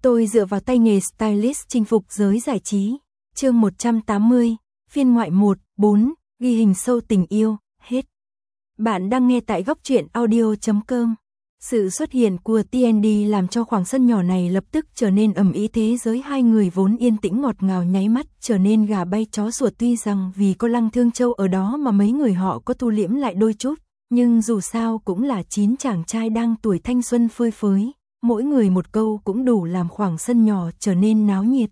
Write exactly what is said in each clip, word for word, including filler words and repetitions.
Tôi dựa vào tay nghề stylist chinh phục giới giải trí. Chương một trăm tám mươi, phiên ngoại một, bốn, ghi hình sâu tình yêu, hết. Bạn đang nghe tại góc truyện audio chấm com. Sự xuất hiện của tê en đê làm cho khoảng sân nhỏ này lập tức trở nên ầm ĩ, thế giới hai người vốn yên tĩnh ngọt ngào nháy mắt trở nên gà bay chó sủa. Tuy rằng vì có Lăng Thương Châu ở đó mà mấy người họ có thu liễm lại đôi chút, nhưng dù sao cũng là chín chàng trai đang tuổi thanh xuân phơi phới, mỗi người một câu cũng đủ làm khoảng sân nhỏ trở nên náo nhiệt.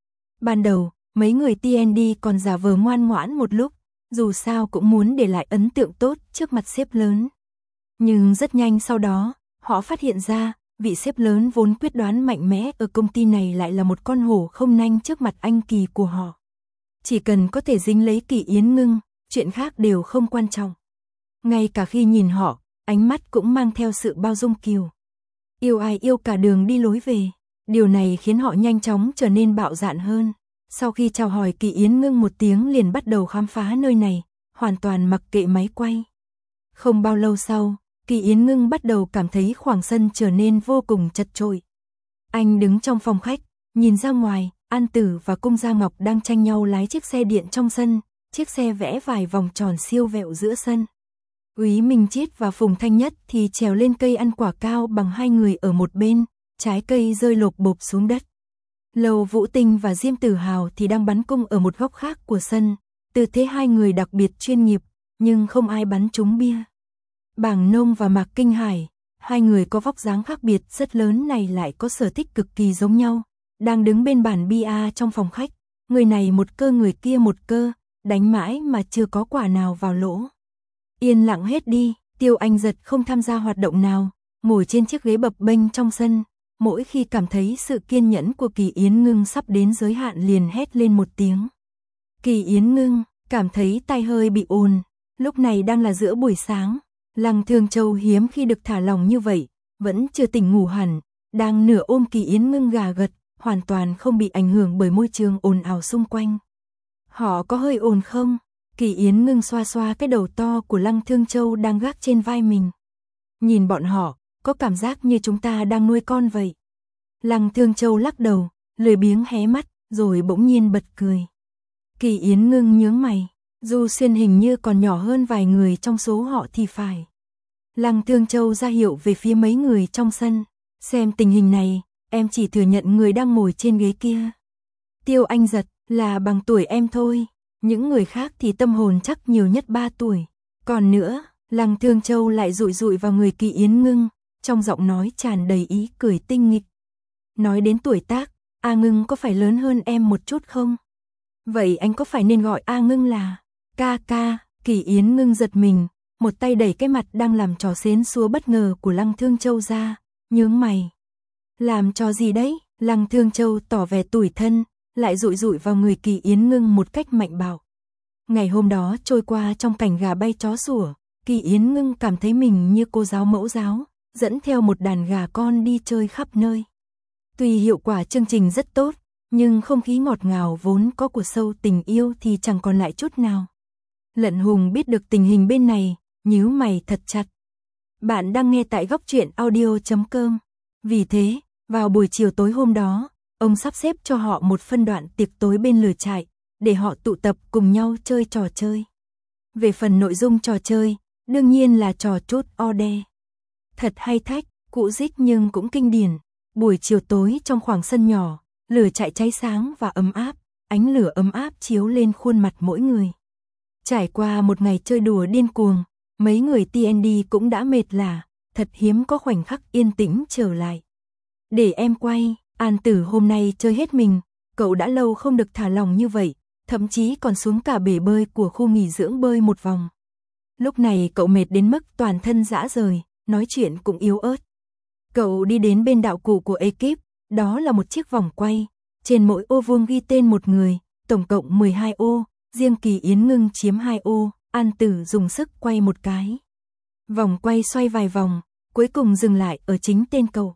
Ban đầu, mấy người tê en đê còn giả vờ ngoan ngoãn một lúc, dù sao cũng muốn để lại ấn tượng tốt trước mặt sếp lớn. Nhưng rất nhanh sau đó, họ phát hiện ra, vị sếp lớn vốn quyết đoán mạnh mẽ ở công ty này lại là một con hổ không nanh trước mặt anh Kỳ của họ. Chỉ cần có thể dính lấy Kỳ Yến Ngưng, chuyện khác đều không quan trọng. Ngay cả khi nhìn họ, ánh mắt cũng mang theo sự bao dung kiều. Yêu ai yêu cả đường đi lối về. Điều này khiến họ nhanh chóng trở nên bạo dạn hơn. Sau khi chào hỏi Kỳ Yến Ngưng một tiếng liền bắt đầu khám phá nơi này, hoàn toàn mặc kệ máy quay. Không bao lâu sau, Kỳ Yến Ngưng bắt đầu cảm thấy khoảng sân trở nên vô cùng chật chội. Anh đứng trong phòng khách, nhìn ra ngoài, An Tử và Cung Gia Ngọc đang tranh nhau lái chiếc xe điện trong sân, chiếc xe vẽ vài vòng tròn siêu vẹo giữa sân. Úy Minh Chiết và Phùng Thanh Nhất thì trèo lên cây ăn quả cao bằng hai người ở một bên, trái cây rơi lộp bộp xuống đất. Lầu Vũ Tinh và Diêm Tử Hào thì đang bắn cung ở một góc khác của sân, tư thế hai người đặc biệt chuyên nghiệp, nhưng không ai bắn trúng bia. Bàng Nông và Mạc Kinh Hải, hai người có vóc dáng khác biệt rất lớn này lại có sở thích cực kỳ giống nhau, đang đứng bên bàn bia trong phòng khách, người này một cơ người kia một cơ, đánh mãi mà chưa có quả nào vào lỗ. Yên lặng hết đi, Tiêu Anh Giật không tham gia hoạt động nào, ngồi trên chiếc ghế bập bênh trong sân, mỗi khi cảm thấy sự kiên nhẫn của Kỳ Yến Ngưng sắp đến giới hạn liền hét lên một tiếng. Kỳ Yến Ngưng cảm thấy tai hơi bị ồn, lúc này đang là giữa buổi sáng, Lăng Thương Châu hiếm khi được thả lỏng như vậy, vẫn chưa tỉnh ngủ hẳn, đang nửa ôm Kỳ Yến Ngưng gà gật, hoàn toàn không bị ảnh hưởng bởi môi trường ồn ào xung quanh. Họ có hơi ồn không? Kỳ Yến Ngưng xoa xoa cái đầu to của Lăng Thương Châu đang gác trên vai mình. Nhìn bọn họ, có cảm giác như chúng ta đang nuôi con vậy. Lăng Thương Châu lắc đầu, lười biếng hé mắt, rồi bỗng nhiên bật cười. Kỳ Yến Ngưng nhướng mày, Du Xuyên hình như còn nhỏ hơn vài người trong số họ thì phải. Lăng Thương Châu ra hiệu về phía mấy người trong sân, xem tình hình này, em chỉ thừa nhận người đang ngồi trên ghế kia. Tiêu Anh Giật là bằng tuổi em thôi. Những người khác thì tâm hồn chắc nhiều nhất ba tuổi. Còn nữa, Lăng Thương Châu lại dụi dụi vào người Kỳ Yến Ngưng, trong giọng nói tràn đầy ý cười tinh nghịch. Nói đến tuổi tác, A Ngưng có phải lớn hơn em một chút không? Vậy anh có phải nên gọi A Ngưng là ca ca? Kỳ Yến Ngưng giật mình, một tay đẩy cái mặt đang làm trò xến xúa bất ngờ của Lăng Thương Châu ra, nhướng mày. Làm trò gì đấy? Lăng Thương Châu tỏ vẻ tủi thân, lại dụi dụi vào người Kỳ Yến Ngưng một cách mạnh bạo. Ngày hôm đó trôi qua trong cảnh gà bay chó sủa, Kỳ Yến Ngưng cảm thấy mình như cô giáo mẫu giáo, dẫn theo một đàn gà con đi chơi khắp nơi. Tuy hiệu quả chương trình rất tốt, nhưng không khí ngọt ngào vốn có của show tình yêu thì chẳng còn lại chút nào. Lận Hùng biết được tình hình bên này, nhíu mày thật chặt. Bạn đang nghe tại góc truyện audio chấm com. Vì thế, vào buổi chiều tối hôm đó, ông sắp xếp cho họ một phân đoạn tiệc tối bên lửa trại, để họ tụ tập cùng nhau chơi trò chơi. Về phần nội dung trò chơi, đương nhiên là trò chốt order. Thật hay thách, cũ dích nhưng cũng kinh điển. Buổi chiều tối trong khoảng sân nhỏ, lửa trại cháy sáng và ấm áp, ánh lửa ấm áp chiếu lên khuôn mặt mỗi người. Trải qua một ngày chơi đùa điên cuồng, mấy người tê en đê cũng đã mệt lả, thật hiếm có khoảnh khắc yên tĩnh trở lại. Để em quay. An Tử hôm nay chơi hết mình, cậu đã lâu không được thả lỏng như vậy, thậm chí còn xuống cả bể bơi của khu nghỉ dưỡng bơi một vòng. Lúc này cậu mệt đến mức toàn thân rã rời, nói chuyện cũng yếu ớt. Cậu đi đến bên đạo cụ của ekip, đó là một chiếc vòng quay, trên mỗi ô vuông ghi tên một người, tổng cộng mười hai ô, riêng Kỳ Yến Ngưng chiếm hai ô, An Tử dùng sức quay một cái. Vòng quay xoay vài vòng, cuối cùng dừng lại ở chính tên cậu.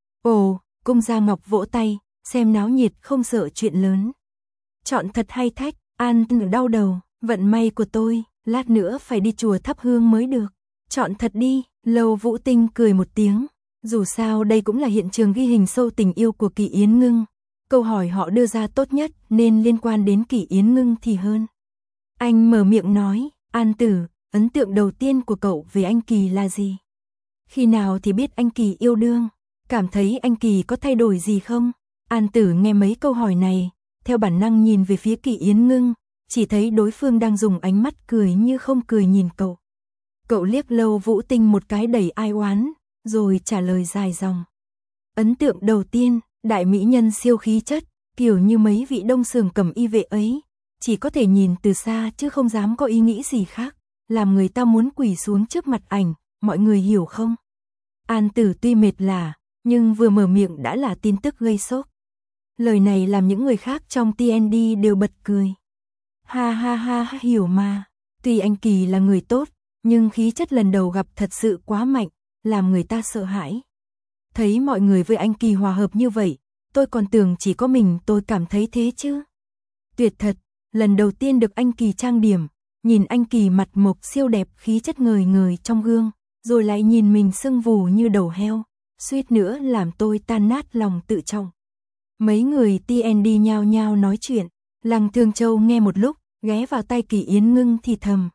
Ồ! Cung Gia Ngọc vỗ tay, xem náo nhiệt không sợ chuyện lớn. Chọn thật hay thách, An Tử đau đầu, vận may của tôi, lát nữa phải đi chùa thắp hương mới được. Chọn thật đi, Lầu Vũ Tinh cười một tiếng, Dù sao đây cũng là hiện trường ghi hình sâu tình yêu của Kỳ Yến Ngưng. Câu hỏi họ đưa ra tốt nhất nên liên quan đến Kỳ Yến Ngưng thì hơn. Anh mở miệng nói, An Tử, ấn tượng đầu tiên của cậu về anh Kỳ là gì? Khi nào thì biết anh Kỳ yêu đương? Cảm thấy anh Kỳ có thay đổi gì không? An Tử nghe mấy câu hỏi này, theo bản năng nhìn về phía Kỳ Yến Ngưng, chỉ thấy đối phương đang dùng ánh mắt cười như không cười nhìn cậu. Cậu liếc Lâu Vũ Tinh một cái đầy ai oán, rồi trả lời dài dòng. Ấn tượng đầu tiên, đại mỹ nhân siêu khí chất, kiểu như mấy vị đông sường cầm y vệ ấy, chỉ có thể nhìn từ xa chứ không dám có ý nghĩ gì khác, làm người ta muốn quỳ xuống trước mặt ảnh, mọi người hiểu không? An Tử tuy mệt lả, nhưng vừa mở miệng đã là tin tức gây sốc. Lời này làm những người khác trong tê en đê đều bật cười. Ha ha ha, ha hiểu mà, tuy anh Kỳ là người tốt, nhưng khí chất lần đầu gặp thật sự quá mạnh, làm người ta sợ hãi. Thấy mọi người với anh Kỳ hòa hợp như vậy, tôi còn tưởng chỉ có mình tôi cảm thấy thế chứ. Tuyệt thật, lần đầu tiên được anh Kỳ trang điểm, nhìn anh Kỳ mặt mộc siêu đẹp khí chất ngời ngời trong gương, rồi lại nhìn mình sưng vù như đầu heo, suýt nữa làm tôi tan nát lòng tự trọng. Mấy người tê en đê nhao nhao nói chuyện, Lăng Thương Châu nghe một lúc, ghé vào tay Kỳ Yến Ngưng thì thầm.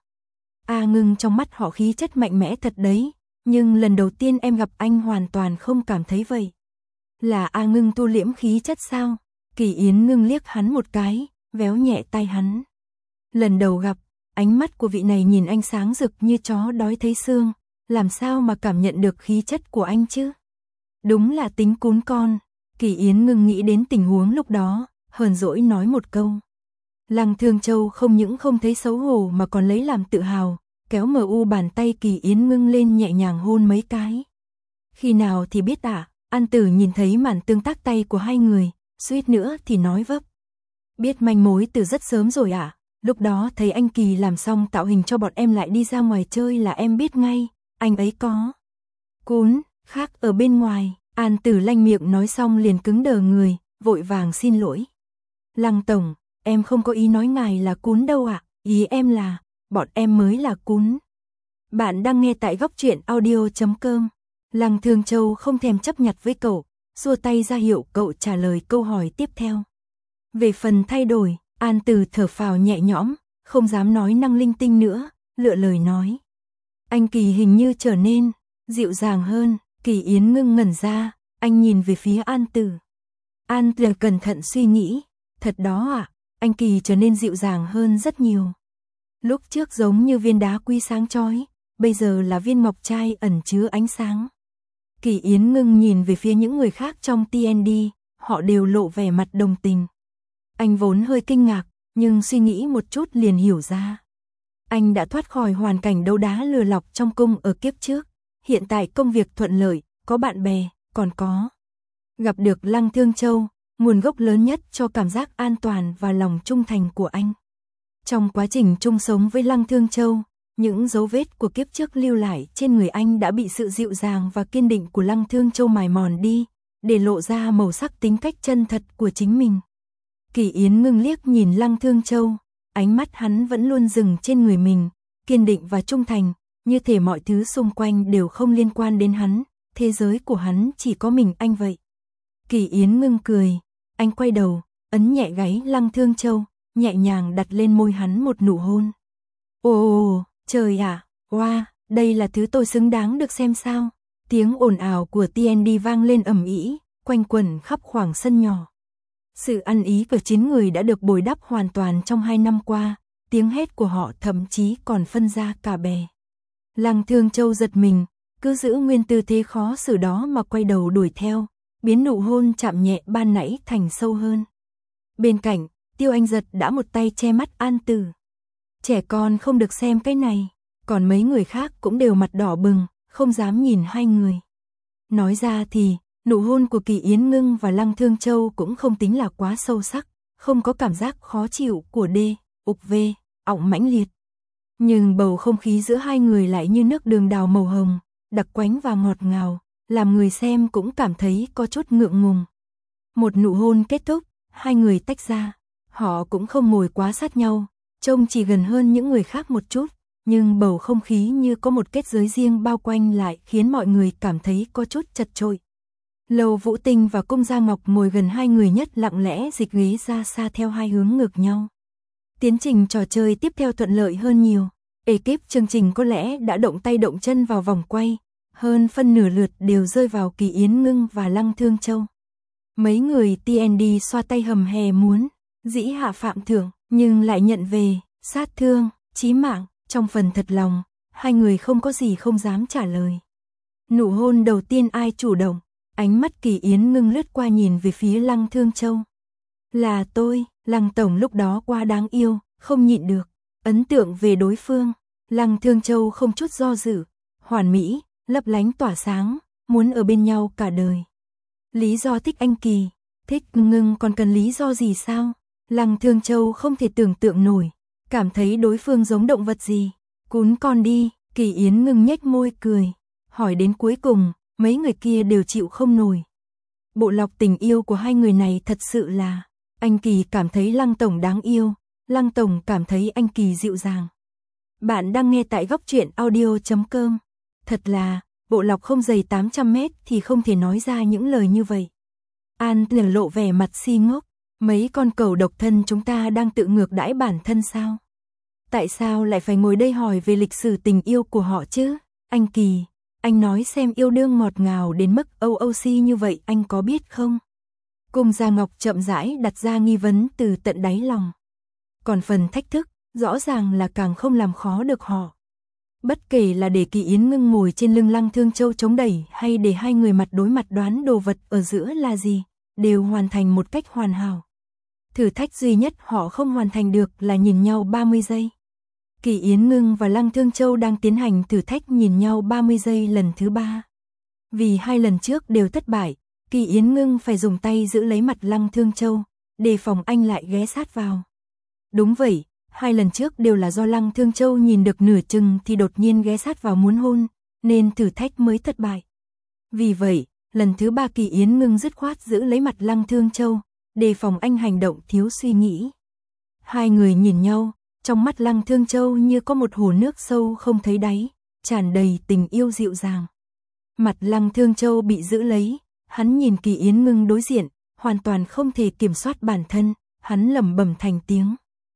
A Ngưng, trong mắt họ khí chất mạnh mẽ thật đấy, nhưng lần đầu tiên em gặp anh hoàn toàn không cảm thấy vậy. Là A Ngưng tu liễm khí chất sao? Kỳ Yến Ngưng liếc hắn một cái, véo nhẹ tay hắn. Lần đầu gặp, ánh mắt của vị này nhìn anh sáng rực như chó đói thấy xương, làm sao mà cảm nhận được khí chất của anh chứ? Đúng là tính cún con. Kỳ Yến Ngưng nghĩ đến tình huống lúc đó, hờn dỗi nói một câu. Lăng Thương Châu không những không thấy xấu hổ mà còn lấy làm tự hào, kéo mờ u bàn tay Kỳ Yến Ngưng lên nhẹ nhàng hôn mấy cái. Khi nào thì biết ạ? À? An Tử nhìn thấy màn tương tác tay của hai người, suýt nữa thì nói vấp. Biết manh mối từ rất sớm rồi ạ. À? Lúc đó thấy anh Kỳ làm xong tạo hình cho bọn em lại đi ra ngoài chơi là em biết ngay, anh ấy có cún khác ở bên ngoài. An Tử lanh miệng nói xong liền cứng đờ người, vội vàng xin lỗi. Lăng tổng, em không có ý nói ngài là cún đâu ạ, à? Ý em là, bọn em mới là cún. Bạn đang nghe tại góc truyện audio chấm com. Lăng Thương Châu không thèm chấp nhặt với cậu, xua tay ra hiệu cậu trả lời câu hỏi tiếp theo. Về phần thay đổi, An Tử thở phào nhẹ nhõm, không dám nói năng linh tinh nữa, lựa lời nói. Anh Kỳ hình như trở nên dịu dàng hơn. Kỳ Yến Ngưng ngẩn ra, anh nhìn về phía An Tử. An Tử cẩn thận suy nghĩ, thật đó ạ, à, anh Kỳ trở nên dịu dàng hơn rất nhiều. Lúc trước giống như viên đá quý sáng chói, bây giờ là viên ngọc trai ẩn chứa ánh sáng. Kỳ Yến Ngưng nhìn về phía những người khác trong tê en đê, họ đều lộ vẻ mặt đồng tình. Anh vốn hơi kinh ngạc, nhưng suy nghĩ một chút liền hiểu ra. Anh đã thoát khỏi hoàn cảnh đấu đá lừa lọc trong cung ở kiếp trước. Hiện tại công việc thuận lợi, có bạn bè, còn có gặp được Lăng Thương Châu, nguồn gốc lớn nhất cho cảm giác an toàn và lòng trung thành của anh. Trong quá trình chung sống với Lăng Thương Châu, những dấu vết của kiếp trước lưu lại trên người anh đã bị sự dịu dàng và kiên định của Lăng Thương Châu mài mòn đi, để lộ ra màu sắc tính cách chân thật của chính mình. Kỳ Yến Ngưng liếc nhìn Lăng Thương Châu, ánh mắt hắn vẫn luôn dừng trên người mình, kiên định và trung thành. Như thể mọi thứ xung quanh đều không liên quan đến hắn, thế giới của hắn chỉ có mình anh vậy. Kỳ Yến Ngưng cười, anh quay đầu, ấn nhẹ gáy Lăng Thương Châu, nhẹ nhàng đặt lên môi hắn một nụ hôn. Ồ, trời ạ, à, wow, đây là thứ tôi xứng đáng được xem sao. Tiếng ồn ào của tê en đê vang lên ầm ĩ, quanh quẩn khắp khoảng sân nhỏ. Sự ăn ý của chín người đã được bồi đắp hoàn toàn trong hai năm qua, tiếng hét của họ thậm chí còn phân ra cả bè. Lăng Thương Châu giật mình, cứ giữ nguyên tư thế khó xử đó mà quay đầu đuổi theo, biến nụ hôn chạm nhẹ ban nãy thành sâu hơn. Bên cạnh, Tiêu Anh Giật đã một tay che mắt An Tử. Trẻ con không được xem cái này, còn mấy người khác cũng đều mặt đỏ bừng, không dám nhìn hai người. Nói ra thì, nụ hôn của Kỳ Yến Ngưng và Lăng Thương Châu cũng không tính là quá sâu sắc, không có cảm giác khó chịu của D, ục V, ọng mãnh liệt. Nhưng bầu không khí giữa hai người lại như nước đường đào màu hồng, đặc quánh và ngọt ngào, làm người xem cũng cảm thấy có chút ngượng ngùng. Một nụ hôn kết thúc, hai người tách ra, họ cũng không ngồi quá sát nhau, trông chỉ gần hơn những người khác một chút, nhưng bầu không khí như có một kết giới riêng bao quanh lại khiến mọi người cảm thấy có chút chật chội. Lầu Vũ Tinh và Cung Gia Ngọc ngồi gần hai người nhất lặng lẽ dịch ghế ra xa theo hai hướng ngược nhau. Tiến trình trò chơi tiếp theo thuận lợi hơn nhiều. Ekip chương trình có lẽ đã động tay động chân vào vòng quay, hơn phân nửa lượt đều rơi vào Kỳ Yến Ngưng và Lăng Thương Châu. Mấy người tê en đê xoa tay hầm hè muốn dĩ hạ phạm thưởng, nhưng lại nhận về sát thương chí mạng. Trong phần thật lòng, hai người không có gì không dám trả lời. Nụ hôn đầu tiên ai chủ động? Ánh mắt Kỳ Yến Ngưng lướt qua nhìn về phía Lăng Thương Châu. Là tôi, Lăng tổng lúc đó quá đáng yêu, không nhịn được. Ấn tượng về đối phương, Lăng Thương Châu không chút do dự, hoàn mỹ, lấp lánh tỏa sáng, muốn ở bên nhau cả đời. Lý do thích anh Kỳ, thích Ngưng còn cần lý do gì sao? Lăng Thương Châu không thể tưởng tượng nổi, cảm thấy đối phương giống động vật gì. Cún con đi, Kỳ Yến Ngưng nhếch môi cười, hỏi đến cuối cùng, mấy người kia đều chịu không nổi. Bộ lọc tình yêu của hai người này thật sự là, anh Kỳ cảm thấy Lăng tổng đáng yêu, Lăng tổng cảm thấy anh Kỳ dịu dàng. Bạn đang nghe tại góc truyện audio chấm com. Thật là, bộ lọc không dày tám trăm mét thì không thể nói ra những lời như vậy. An liền lộ vẻ mặt si ngốc, mấy con cẩu độc thân chúng ta đang tự ngược đãi bản thân sao? Tại sao lại phải ngồi đây hỏi về lịch sử tình yêu của họ chứ? Anh Kỳ, anh nói xem yêu đương ngọt ngào đến mức âu âu si như vậy anh có biết không? Cung Gia Ngọc chậm rãi đặt ra nghi vấn từ tận đáy lòng. Còn phần thách thức, rõ ràng là càng không làm khó được họ. Bất kể là để Kỳ Yến Ngưng ngồi trên lưng Lăng Thương Châu chống đẩy hay để hai người mặt đối mặt đoán đồ vật ở giữa là gì, đều hoàn thành một cách hoàn hảo. Thử thách duy nhất họ không hoàn thành được là nhìn nhau ba mươi giây. Kỳ Yến Ngưng và Lăng Thương Châu đang tiến hành thử thách nhìn nhau ba mươi giây lần thứ ba. Vì hai lần trước đều thất bại, Kỳ Yến Ngưng phải dùng tay giữ lấy mặt Lăng Thương Châu, đề phòng anh lại ghé sát vào. Đúng vậy, hai lần trước đều là do Lăng Thương Châu nhìn được nửa chừng thì đột nhiên ghé sát vào muốn hôn, nên thử thách mới thất bại. Vì vậy, lần thứ ba Kỳ Yến Ngưng dứt khoát giữ lấy mặt Lăng Thương Châu, đề phòng anh hành động thiếu suy nghĩ. Hai người nhìn nhau, trong mắt Lăng Thương Châu như có một hồ nước sâu không thấy đáy, tràn đầy tình yêu dịu dàng. Mặt Lăng Thương Châu bị giữ lấy, hắn nhìn Kỳ Yến Ngưng đối diện, hoàn toàn không thể kiểm soát bản thân, hắn lẩm bẩm thành tiếng.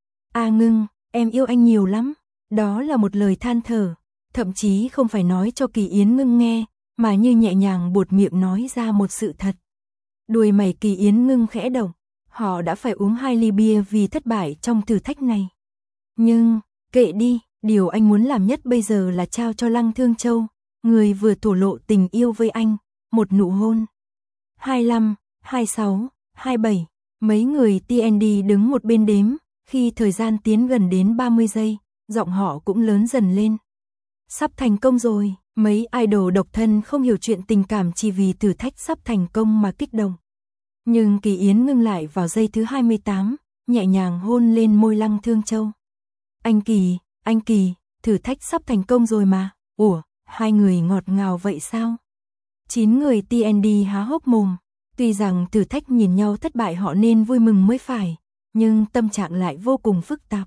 A Ngưng, em yêu anh nhiều lắm. Đó là một lời than thở, thậm chí không phải nói cho Kỳ Yến Ngưng nghe, mà như nhẹ nhàng buột miệng nói ra một sự thật. Đuôi mày Kỳ Yến Ngưng khẽ động, họ đã phải uống hai ly bia vì thất bại trong thử thách này. Nhưng, kệ đi, điều anh muốn làm nhất bây giờ là trao cho Lăng Thương Châu, người vừa thổ lộ tình yêu với anh, một nụ hôn. hai mươi lăm, hai mươi sáu, hai mươi bảy, mấy người tê en đê đứng một bên đếm, khi thời gian tiến gần đến ba mươi giây, giọng họ cũng lớn dần lên. Sắp thành công rồi, mấy idol độc thân không hiểu chuyện tình cảm chỉ vì thử thách sắp thành công mà kích động. Nhưng Kỳ Yến Ngưng lại vào giây thứ hai mươi tám, nhẹ nhàng hôn lên môi Lăng Thương Châu. Anh Kỳ, anh Kỳ, thử thách sắp thành công rồi mà. Ủa, hai người ngọt ngào vậy sao? Chín người tê en đê há hốc mồm. Tuy rằng thử thách nhìn nhau thất bại họ nên vui mừng mới phải, nhưng tâm trạng lại vô cùng phức tạp.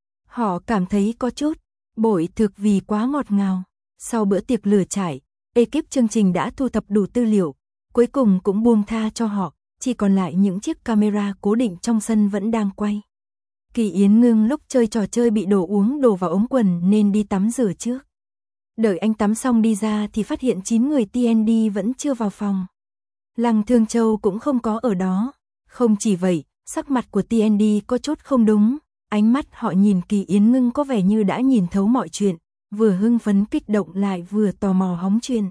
Họ cảm thấy có chút bội thực vì quá ngọt ngào. Sau bữa tiệc lửa trải, ekip chương trình đã thu thập đủ tư liệu, cuối cùng cũng buông tha cho họ, chỉ còn lại những chiếc camera cố định trong sân vẫn đang quay. Kỳ Yến Ngưng lúc chơi trò chơi bị đổ uống đổ vào ống quần nên đi tắm rửa trước. Đợi anh tắm xong đi ra thì phát hiện chín người tê en đê vẫn chưa vào phòng. Lăng Thương Châu cũng không có ở đó. Không chỉ vậy, sắc mặt của tê en đê có chút không đúng, ánh mắt họ nhìn Kỳ Yến Ngưng có vẻ như đã nhìn thấu mọi chuyện, vừa hưng phấn kích động lại vừa tò mò hóng chuyện.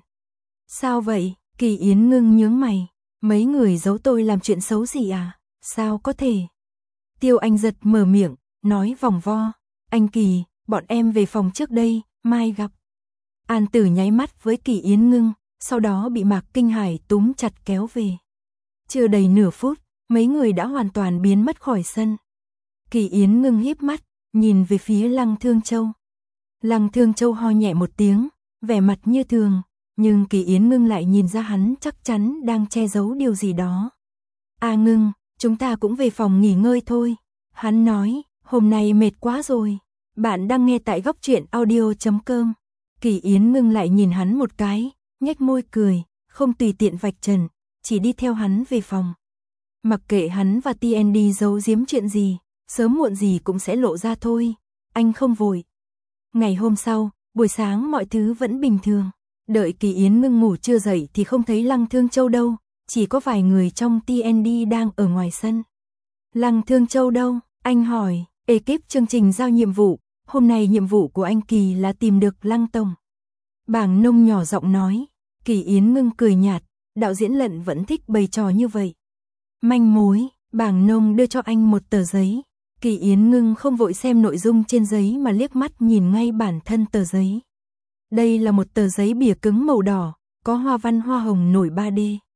Sao vậy? Kỳ Yến Ngưng nhướng mày, mấy người giấu tôi làm chuyện xấu gì à? Sao có thể? Tiêu Anh Giật mở miệng, nói vòng vo, anh Kỳ, bọn em về phòng trước đây, mai gặp. An Tử nháy mắt với Kỳ Yến Ngưng, sau đó bị Mạc Kinh Hải túm chặt kéo về. Chưa đầy nửa phút, mấy người đã hoàn toàn biến mất khỏi sân. Kỳ Yến Ngưng híp mắt, nhìn về phía Lăng Thương Châu. Lăng Thương Châu ho nhẹ một tiếng, vẻ mặt như thường, nhưng Kỳ Yến Ngưng lại nhìn ra hắn chắc chắn đang che giấu điều gì đó. A Ngưng, chúng ta cũng về phòng nghỉ ngơi thôi. Hắn nói, hôm nay mệt quá rồi. Bạn đang nghe tại góc truyện audio chấm com. Kỳ Yến ngưng lại nhìn hắn một cái, nhếch môi cười, không tùy tiện vạch trần, chỉ đi theo hắn về phòng. Mặc kệ hắn và tê en đê giấu giếm chuyện gì, sớm muộn gì cũng sẽ lộ ra thôi, anh không vội. Ngày hôm sau, buổi sáng mọi thứ vẫn bình thường, đợi Kỳ Yến ngưng ngủ chưa dậy thì không thấy Lăng Thương Châu đâu, chỉ có vài người trong tê en đê đang ở ngoài sân. Lăng Thương Châu đâu? Anh hỏi, ekip chương trình giao nhiệm vụ, hôm nay nhiệm vụ của anh Kỳ là tìm được Lăng Tổng. Bàng Nông nhỏ giọng nói. Kỳ Yến ngưng cười nhạt, đạo diễn Lận vẫn thích bày trò như vậy. Manh mối, Bàng Nông đưa cho anh một tờ giấy. Kỳ Yến ngưng không vội xem nội dung trên giấy mà liếc mắt nhìn ngay bản thân tờ giấy. Đây là một tờ giấy bìa cứng màu đỏ, có hoa văn hoa hồng nổi ba D.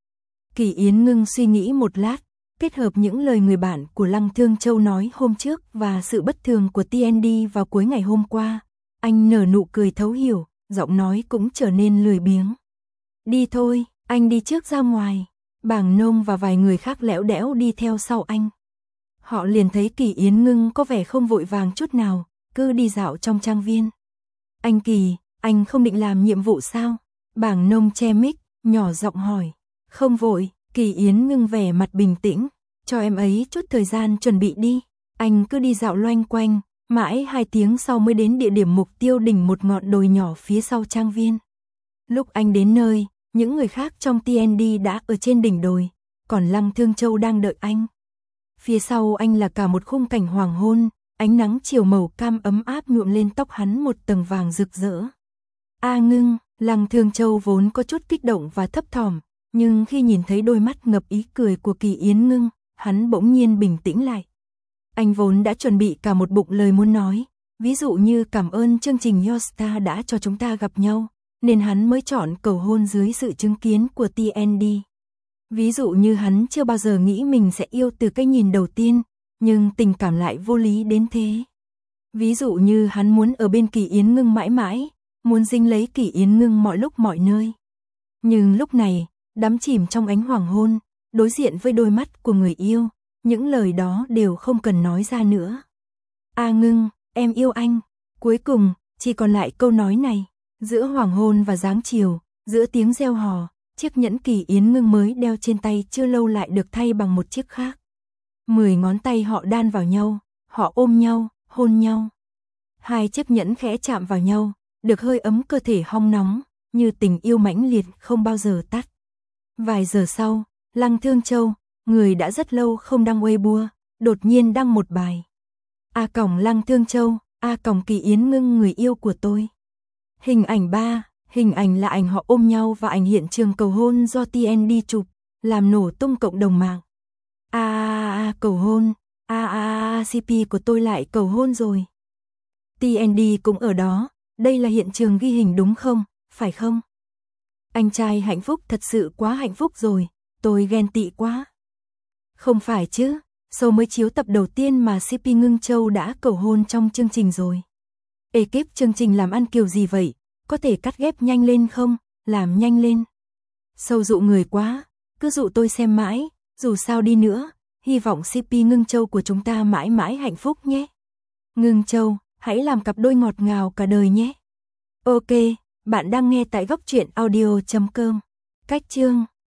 Kỳ Yến ngưng suy nghĩ một lát, kết hợp những lời người bạn của Lăng Thương Châu nói hôm trước và sự bất thường của tê en đê vào cuối ngày hôm qua. Anh nở nụ cười thấu hiểu, giọng nói cũng trở nên lười biếng. Đi thôi, anh đi trước ra ngoài. Bàng Nông và vài người khác lẽo đẽo đi theo sau anh. Họ liền thấy Kỳ Yến ngưng có vẻ không vội vàng chút nào, cứ đi dạo trong trang viên. Anh Kỳ, anh không định làm nhiệm vụ sao? Bàng Nông che mic, nhỏ giọng hỏi. Không vội, Kỳ Yến ngưng vẻ mặt bình tĩnh. Cho em ấy chút thời gian chuẩn bị đi. Anh cứ đi dạo loanh quanh, mãi hai tiếng sau mới đến địa điểm mục tiêu đỉnh một ngọn đồi nhỏ phía sau trang viên. Lúc anh đến nơi, những người khác trong tê en đê đã ở trên đỉnh đồi, còn Lăng Thương Châu đang đợi anh. Phía sau anh là cả một khung cảnh hoàng hôn, ánh nắng chiều màu cam ấm áp nhuộm lên tóc hắn một tầng vàng rực rỡ. A ngưng, Lăng Thương Châu vốn có chút kích động và thấp thỏm, nhưng khi nhìn thấy đôi mắt ngập ý cười của Kỳ Yến ngưng, hắn bỗng nhiên bình tĩnh lại. Anh vốn đã chuẩn bị cả một bụng lời muốn nói, ví dụ như cảm ơn chương trình Yosta đã cho chúng ta gặp nhau, nên hắn mới chọn cầu hôn dưới sự chứng kiến của tê en đê. Ví dụ như hắn chưa bao giờ nghĩ mình sẽ yêu từ cái nhìn đầu tiên, nhưng tình cảm lại vô lý đến thế. Ví dụ như hắn muốn ở bên Kỳ Yến ngưng mãi mãi, muốn dính lấy Kỳ Yến ngưng mọi lúc mọi nơi. Nhưng lúc này, đắm chìm trong ánh hoàng hôn, đối diện với đôi mắt của người yêu, những lời đó đều không cần nói ra nữa. A ngưng, em yêu anh. Cuối cùng, chỉ còn lại câu nói này. Giữa hoàng hôn và dáng chiều, giữa tiếng reo hò, chiếc nhẫn Kỳ Yến ngưng mới đeo trên tay chưa lâu lại được thay bằng một chiếc khác. Mười ngón tay họ đan vào nhau, họ ôm nhau, hôn nhau. Hai chiếc nhẫn khẽ chạm vào nhau, được hơi ấm cơ thể hong nóng, như tình yêu mãnh liệt không bao giờ tắt. Vài giờ sau, Lăng Thương Châu, người đã rất lâu không đăng Weibo, đột nhiên đăng một bài. A còng Lăng Thương Châu, A còng Kỳ Yến ngưng người yêu của tôi. Hình ảnh ba, hình ảnh là ảnh họ ôm nhau và ảnh hiện trường cầu hôn do tê en đê chụp, làm nổ tung cộng đồng mạng. A a a cầu hôn, a a a xê pê của tôi lại cầu hôn rồi. tê en đê cũng ở đó, đây là hiện trường ghi hình đúng không, phải không? Anh trai hạnh phúc thật sự quá hạnh phúc rồi, tôi ghen tị quá. Không phải chứ, show mới chiếu tập đầu tiên mà xê pê Ngưng Châu đã cầu hôn trong chương trình rồi. Ekip chương trình làm ăn kiểu gì vậy, có thể cắt ghép nhanh lên không, làm nhanh lên. Show dụ người quá, cứ dụ tôi xem mãi, dù sao đi nữa, hy vọng xê pê Ngưng Châu của chúng ta mãi mãi hạnh phúc nhé. Ngưng Châu, hãy làm cặp đôi ngọt ngào cả đời nhé. Ok, bạn đang nghe tại góc truyện audio chấm com. Cách chương